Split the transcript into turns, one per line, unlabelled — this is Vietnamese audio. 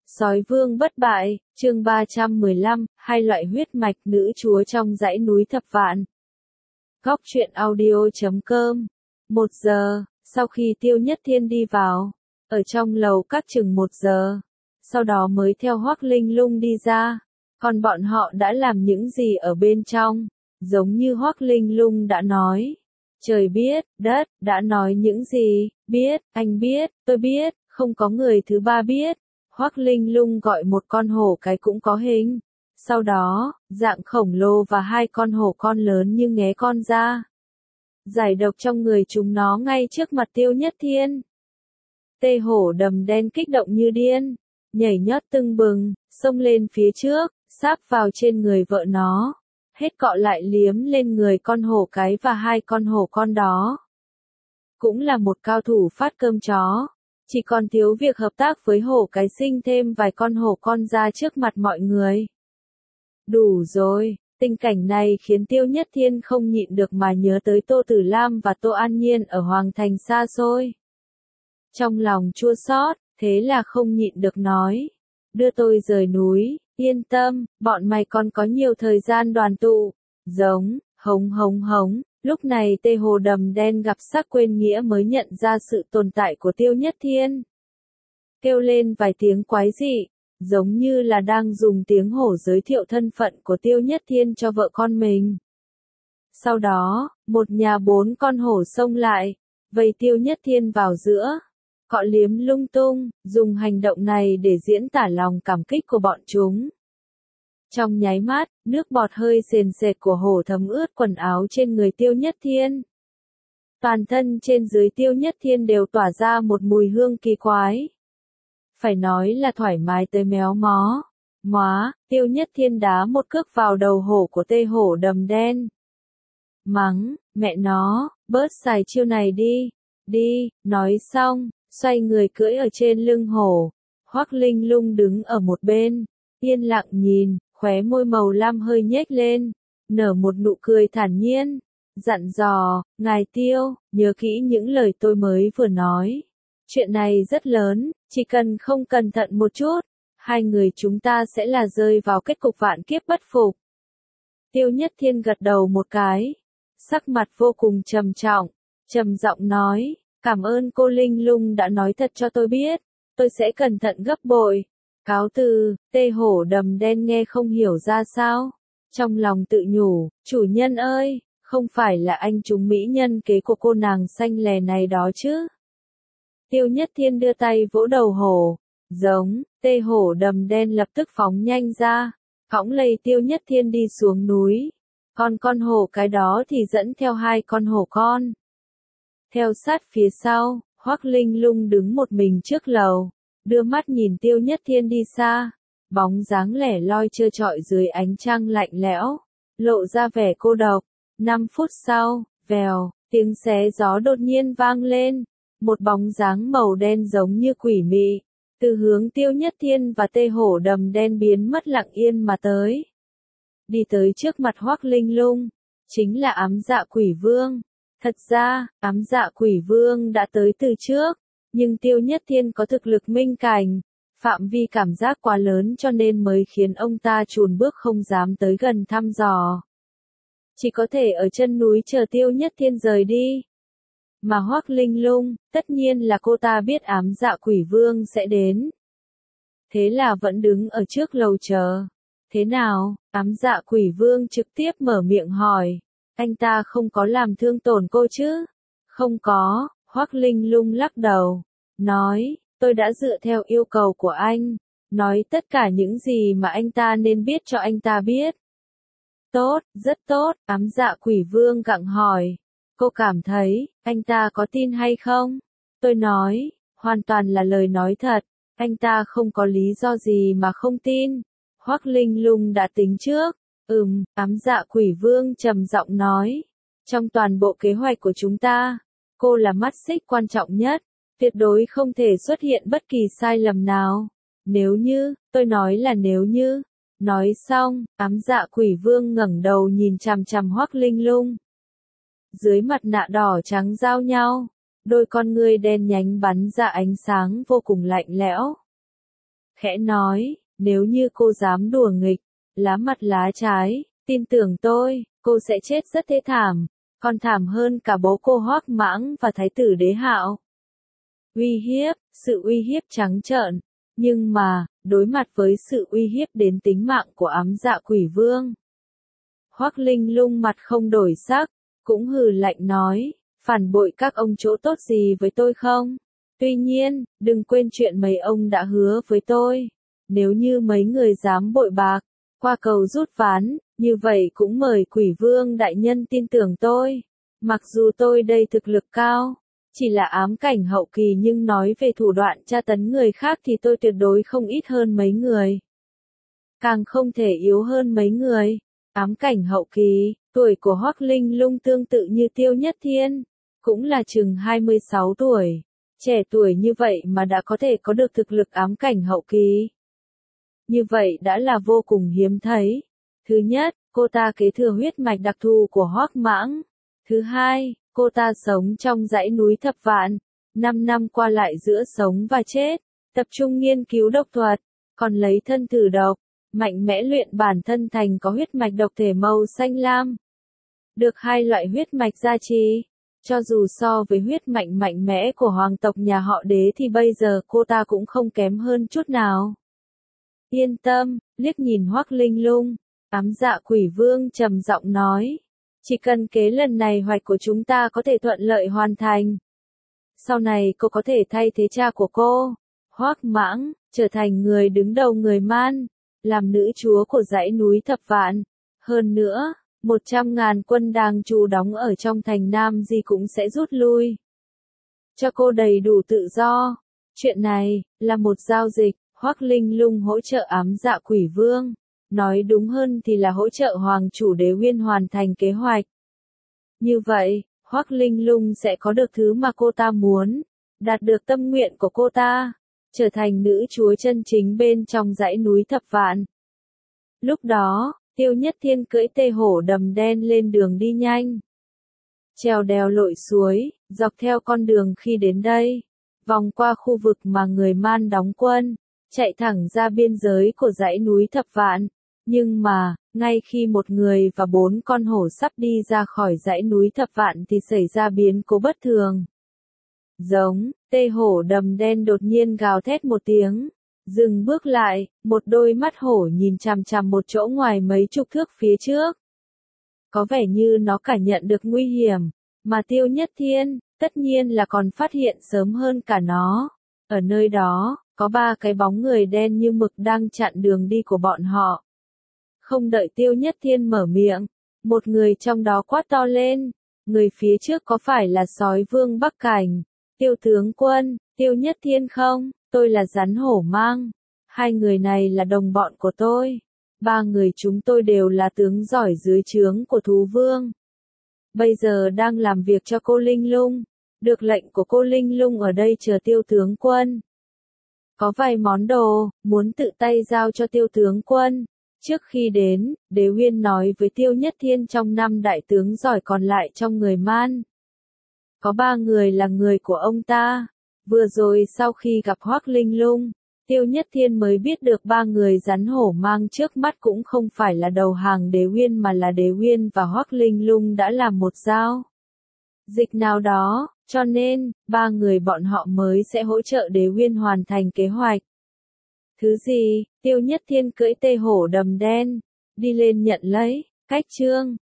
Sói vương bất bại, chương 315, hai loại huyết mạch nữ chúa trong dãy núi thập vạn. Góc truyện audio.com. 1 giờ, sau khi Tiêu Nhất Thiên đi vào, ở trong lầu các chừng 1 giờ, sau đó mới theo Hoắc Linh Lung đi ra. Còn bọn họ đã làm những gì ở bên trong, giống như Hoắc Linh Lung đã nói. Trời biết, đất, đã nói những gì, biết, anh biết, tôi biết, không có người thứ ba biết. Hoắc Linh Lung gọi một con hổ cái cũng có hình. Sau đó, dạng khổng lồ và hai con hổ con lớn như nghé con ra. Giải độc trong người chúng nó ngay trước mặt Tiêu Nhất Thiên. Tê hổ đầm đen kích động như điên, nhảy nhót tưng bừng, xông lên phía trước, sáp vào trên người vợ nó. Hết cọ lại liếm lên người con hổ cái và hai con hổ con đó. Cũng là một cao thủ phát cơm chó. Chỉ còn thiếu việc hợp tác với hổ cái sinh thêm vài con hổ con ra trước mặt mọi người. Đủ rồi, tình cảnh này khiến Tiêu Nhất Thiên không nhịn được mà nhớ tới Tô Tử Lam và Tô An Nhiên ở Hoàng Thành xa xôi. Trong lòng chua xót, thế là không nhịn được nói. Đưa tôi rời núi, yên tâm, bọn mày còn có nhiều thời gian đoàn tụ. Giống, hống hống hống. Lúc này Tê Hồ đầm đen gặp sắc quên nghĩa mới nhận ra sự tồn tại của Tiêu Nhất Thiên. Kêu lên vài tiếng quái dị, giống như là đang dùng tiếng hổ giới thiệu thân phận của Tiêu Nhất Thiên cho vợ con mình. Sau đó, một nhà 4 con hổ xông lại, vây Tiêu Nhất Thiên vào giữa, cọ liếm lung tung, dùng hành động này để diễn tả lòng cảm kích của bọn chúng. Trong nháy mắt, nước bọt hơi sền sệt của hổ thấm ướt quần áo trên người Tiêu Nhất Thiên. Toàn thân trên dưới Tiêu Nhất Thiên đều tỏa ra một mùi hương kỳ quái. Phải nói là thoải mái tới méo mó. Móa, Tiêu Nhất Thiên đá một cước vào đầu hổ của Tê hổ đầm đen. Mắng, mẹ nó, bớt xài chiêu này đi. Đi, nói xong, xoay người cưỡi ở trên lưng hổ. Hoắc Linh Lung đứng ở một bên, yên lặng nhìn. Khóe môi màu lam hơi nhếch lên, nở một nụ cười thản nhiên, dặn dò, ngài Tiêu, nhớ kỹ những lời tôi mới vừa nói. Chuyện này rất lớn, chỉ cần không cẩn thận một chút, hai người chúng ta sẽ là rơi vào kết cục vạn kiếp bất phục. Tiêu Nhất Thiên gật đầu một cái, sắc mặt vô cùng trầm trọng, trầm giọng nói, cảm ơn cô Linh Lung đã nói thật cho tôi biết, tôi sẽ cẩn thận gấp bội. Cáo từ, Tê hổ đầm đen nghe không hiểu ra sao. Trong lòng tự nhủ, chủ nhân ơi, không phải là anh trúng mỹ nhân kế của cô nàng xanh lè này đó chứ. Tiêu Nhất Thiên đưa tay vỗ đầu hổ. Giống, Tê hổ đầm đen lập tức phóng nhanh ra, cõng lây Tiêu Nhất Thiên đi xuống núi. Còn con hổ cái đó thì dẫn theo hai con hổ con. Theo sát phía sau, Hoắc Linh Lung đứng một mình trước lầu. Đưa mắt nhìn Tiêu Nhất Thiên đi xa, bóng dáng lẻ loi trơ trọi dưới ánh trăng lạnh lẽo, lộ ra vẻ cô độc. 5 phút sau, vèo, tiếng xé gió đột nhiên vang lên, một bóng dáng màu đen giống như quỷ mị, từ hướng Tiêu Nhất Thiên và Tê hổ đầm đen biến mất lặng yên mà tới. Đi tới trước mặt Hoắc Linh Lung, chính là Ám Dạ Quỷ Vương. Thật ra, Ám Dạ Quỷ Vương đã tới từ trước. Nhưng Tiêu Nhất Thiên có thực lực minh cảnh, phạm vi cảm giác quá lớn cho nên mới khiến ông ta chùn bước không dám tới gần thăm dò. Chỉ có thể ở chân núi chờ Tiêu Nhất Thiên rời đi. Mà Hoắc Linh Lung, tất nhiên là cô ta biết Ám Dạ Quỷ Vương sẽ đến. Thế là vẫn đứng ở trước lầu chờ. Thế nào? Ám Dạ Quỷ Vương trực tiếp mở miệng hỏi. Anh ta không có làm thương tổn cô chứ? Không có. Hoắc Linh Lung lắc đầu, nói, tôi đã dựa theo yêu cầu của anh, nói tất cả những gì mà anh ta nên biết cho anh ta biết. Tốt, rất tốt, Ám Dạ Quỷ Vương gặng hỏi, cô cảm thấy, anh ta có tin hay không? Tôi nói, hoàn toàn là lời nói thật, anh ta không có lý do gì mà không tin. Hoắc Linh Lung đã tính trước, Ám Dạ Quỷ Vương trầm giọng nói, trong toàn bộ kế hoạch của chúng ta, cô là mắt xích quan trọng nhất, tuyệt đối không thể xuất hiện bất kỳ sai lầm nào. Nếu như, tôi nói là nếu như. Nói xong, Ám Dạ Quỷ Vương ngẩng đầu nhìn chằm chằm Hoắc Linh Lung. Dưới mặt nạ đỏ trắng giao nhau, đôi con ngươi đen nhánh bắn ra ánh sáng vô cùng lạnh lẽo. khẽ nói, nếu như cô dám đùa nghịch, lá mặt lá trái, tin tưởng tôi, cô sẽ chết rất thê thảm, còn thảm hơn cả bố cô Hoắc Mãng và Thái tử Đế Hạo. Uy hiếp, sự uy hiếp trắng trợn, nhưng mà, đối mặt với sự uy hiếp đến tính mạng của ám dạ quỷ vương. Hoắc Linh Lung mặt không đổi sắc, cũng hừ lạnh nói, phản bội các ông chỗ tốt gì với tôi không? Tuy nhiên, đừng quên chuyện mấy ông đã hứa với tôi. Nếu như mấy người dám bội bạc, qua cầu rút ván, như vậy cũng mời quỷ vương đại nhân tin tưởng tôi. Mặc dù tôi đây thực lực cao, chỉ là ám cảnh hậu kỳ nhưng nói về thủ đoạn tra tấn người khác thì tôi tuyệt đối không ít hơn mấy người. Càng không thể yếu hơn mấy người. Ám cảnh hậu kỳ, tuổi của Hoắc Linh Lung tương tự như Tiêu Nhất Thiên, cũng là chừng 26 tuổi. Trẻ tuổi như vậy mà đã có thể có được thực lực ám cảnh hậu kỳ. Như vậy đã là vô cùng hiếm thấy. Thứ nhất, cô ta kế thừa huyết mạch đặc thù của Hoắc Mãng. Thứ hai, cô ta sống trong dãy núi Thập Vạn, 5 năm qua lại giữa sống và chết, tập trung nghiên cứu độc thuật, còn lấy thân thử độc, mạnh mẽ luyện bản thân thành có huyết mạch độc thể màu xanh lam. Được hai loại huyết mạch gia trì, cho dù so với huyết mạch mạnh mẽ của hoàng tộc nhà họ Đế thì bây giờ cô ta cũng không kém hơn chút nào. Yên tâm, liếc nhìn Hoắc Linh Lung, ám dạ quỷ vương trầm giọng nói. Chỉ cần kế lần này hoạch của chúng ta có thể thuận lợi hoàn thành. Sau này cô có thể thay thế cha của cô, Hoắc Mãng, trở thành người đứng đầu người Man, làm nữ chúa của dãy núi Thập Vạn. Hơn nữa, 100.000 quân đang trú đóng ở trong thành Nam Di cũng sẽ rút lui. Cho cô đầy đủ tự do. Chuyện này, là một giao dịch, Hoắc Linh Lung hỗ trợ ám dạ quỷ vương. Nói đúng hơn thì là hỗ trợ Hoàng chủ Đế Uyên hoàn thành kế hoạch. Như vậy, Hoắc Linh Lung sẽ có được thứ mà cô ta muốn, đạt được tâm nguyện của cô ta, trở thành nữ chúa chân chính bên trong dãy núi Thập Vạn. Lúc đó, Tiêu Nhất Thiên cưỡi tê hổ đầm đen lên đường đi nhanh. Trèo đèo lội suối, dọc theo con đường khi đến đây, vòng qua khu vực mà người Man đóng quân, chạy thẳng ra biên giới của dãy núi Thập Vạn. Nhưng mà, ngay khi một người và 4 con hổ sắp đi ra khỏi dãy núi Thập Vạn thì xảy ra biến cố bất thường. Giống, tê hổ đầm đen đột nhiên gào thét một tiếng, dừng bước lại, một đôi mắt hổ nhìn chằm chằm một chỗ ngoài mấy chục thước phía trước. Có vẻ như nó cảm nhận được nguy hiểm, mà Tiêu Nhất Thiên, tất nhiên là còn phát hiện sớm hơn cả nó. Ở nơi đó, có 3 cái bóng người đen như mực đang chặn đường đi của bọn họ. Không đợi Tiêu Nhất Thiên mở miệng, một người trong đó quát to lên, người phía trước có phải là sói vương Bắc Cảnh, Tiêu tướng quân, Tiêu Nhất Thiên không, tôi là rắn hổ mang, 2 người này là đồng bọn của tôi, 3 người chúng tôi đều là tướng giỏi dưới trướng của thú vương. Bây giờ đang làm việc cho cô Linh Lung, được lệnh của cô Linh Lung ở đây chờ Tiêu tướng quân. Có vài món đồ, muốn tự tay giao cho Tiêu tướng quân. Trước khi đến, Đế Uyên nói với Tiêu Nhất Thiên trong 5 đại tướng giỏi còn lại trong người Man. Có 3 người là người của ông ta. Vừa rồi sau khi gặp Hoắc Linh Lung, Tiêu Nhất Thiên mới biết được 3 người rắn hổ mang trước mắt cũng không phải là đầu hàng Đế Uyên mà là Đế Uyên và Hoắc Linh Lung đã làm một giao dịch nào đó, cho nên, 3 người bọn họ mới sẽ hỗ trợ Đế Uyên hoàn thành kế hoạch. Thứ gì? Tiêu Nhất Thiên cưỡi tê hổ đầm đen, đi lên nhận lấy, cách chương.